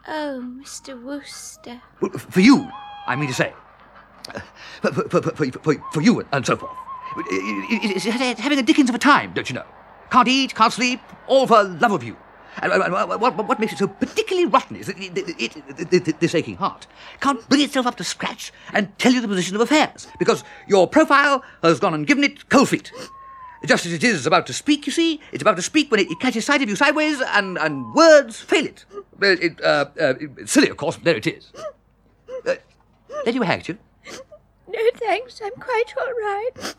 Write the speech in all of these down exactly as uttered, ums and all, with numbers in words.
Oh, Mister Wooster. Well, for you, I mean to say. Uh, for, for, for, for, for, for you and so forth. It's having a dickens of a time, don't you know? Can't eat, can't sleep, all for love of you. And what, what makes it so particularly rotten is that it, it, it, it, this aching heart can't bring itself up to scratch and tell you the position of affairs, because your profile has gone and given it cold feet. Just as it is about to speak, you see, it's about to speak when it, it catches sight of you sideways, and, and words fail it. it, uh, uh, it's silly, of course, but there it is. Uh, let you hang, you? No, thanks, I'm quite all right.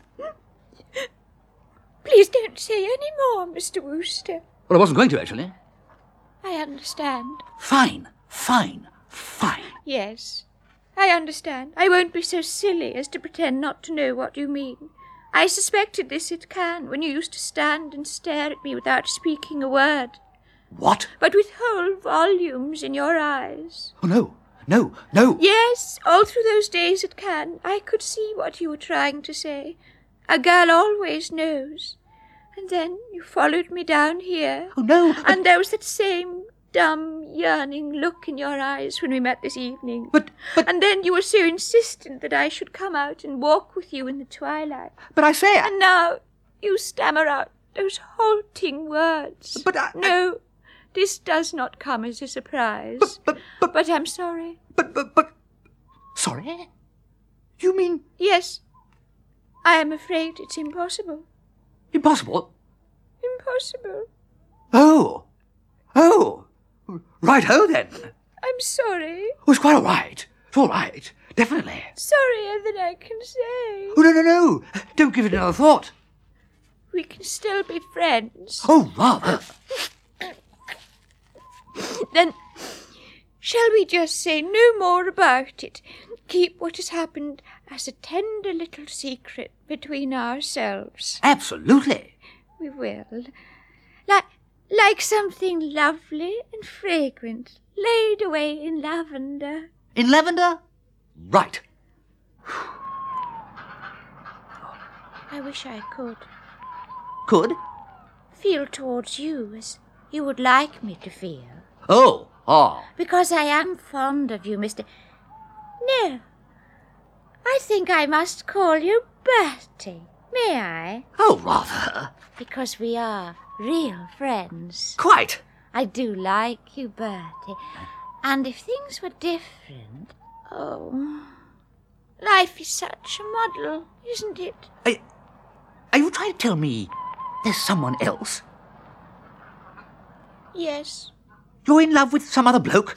Please don't say any more, Mister Wooster. Well, I wasn't going to, actually. I understand. Fine, fine, fine. Yes, I understand. I won't be so silly as to pretend not to know what you mean. I suspected this at Cannes, when you used to stand and stare at me without speaking a word. What? But with whole volumes in your eyes. Oh, no, no, no. Yes, all through those days at Cannes, I could see what you were trying to say. A girl always knows. And then you followed me down here. Oh, no. But... And there was that same dumb, yearning look in your eyes when we met this evening. But, but... And then you were so insistent that I should come out and walk with you in the twilight. But I say... I... And now you stammer out those halting words. But I... No, this does not come as a surprise. But, but, but... But I'm sorry. But, but, but... Sorry? You mean... Yes. I am afraid it's impossible. Impossible? Impossible. Oh. Oh. Right-ho, then. I'm sorry. Oh, it's quite all right. It's all right. Definitely. Sorrier than I can say. Oh, no, no, no. Don't give it another thought. We can still be friends. Oh, rather. Then, shall we just say no more about it? Keep what has happened as a tender little secret between ourselves. Absolutely. We will. Like, like something lovely and fragrant, laid away in lavender. In lavender? Right. I wish I could. Could? Feel towards you as you would like me to feel. Oh, ah. Because I am fond of you, Mister... No. I think I must call you Bertie. May I? Oh, rather. Because we are real friends. Quite. I do like you, Bertie. And if things were different... Oh... Life is such a muddle, isn't it? Are, are you trying to tell me there's someone else? Yes. You're in love with some other bloke?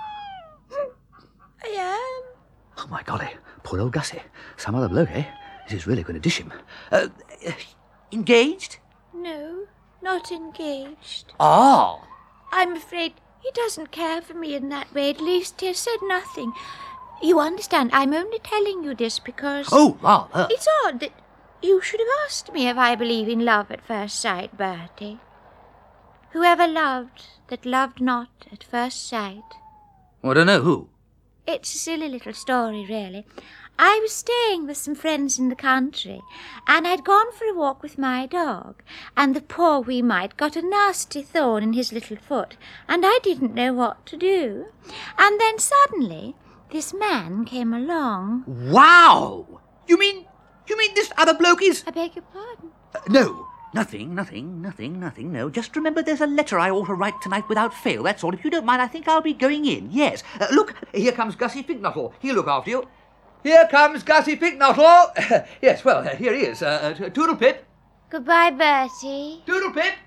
I am. Oh, my golly. Poor old Gussie. Some other bloke, eh? This is really going to dish him. Uh, uh, engaged? No, not engaged. Oh. I'm afraid he doesn't care for me in that way. At least he has said nothing. You understand, I'm only telling you this because... Oh, rather. It's odd that you should have asked me if I believe in love at first sight, Bertie. Whoever loved that loved not at first sight. Well, I don't know who. It's a silly little story, really. I was staying with some friends in the country, and I'd gone for a walk with my dog, and the poor wee mite got a nasty thorn in his little foot, and I didn't know what to do. And then suddenly, this man came along. Wow! You mean, you mean this other bloke is... I beg your pardon? Uh, no, nothing, nothing, nothing, nothing, no. Just remember there's a letter I ought to write tonight without fail, that's all. If you don't mind, I think I'll be going in, yes. Uh, look, here comes Gussie Finknottle. He'll look after you. Here comes Gussie Finknottle. Yes, well, uh, here he is. Uh, uh, Toodle Pip. Goodbye, Bertie. Toodle Pip.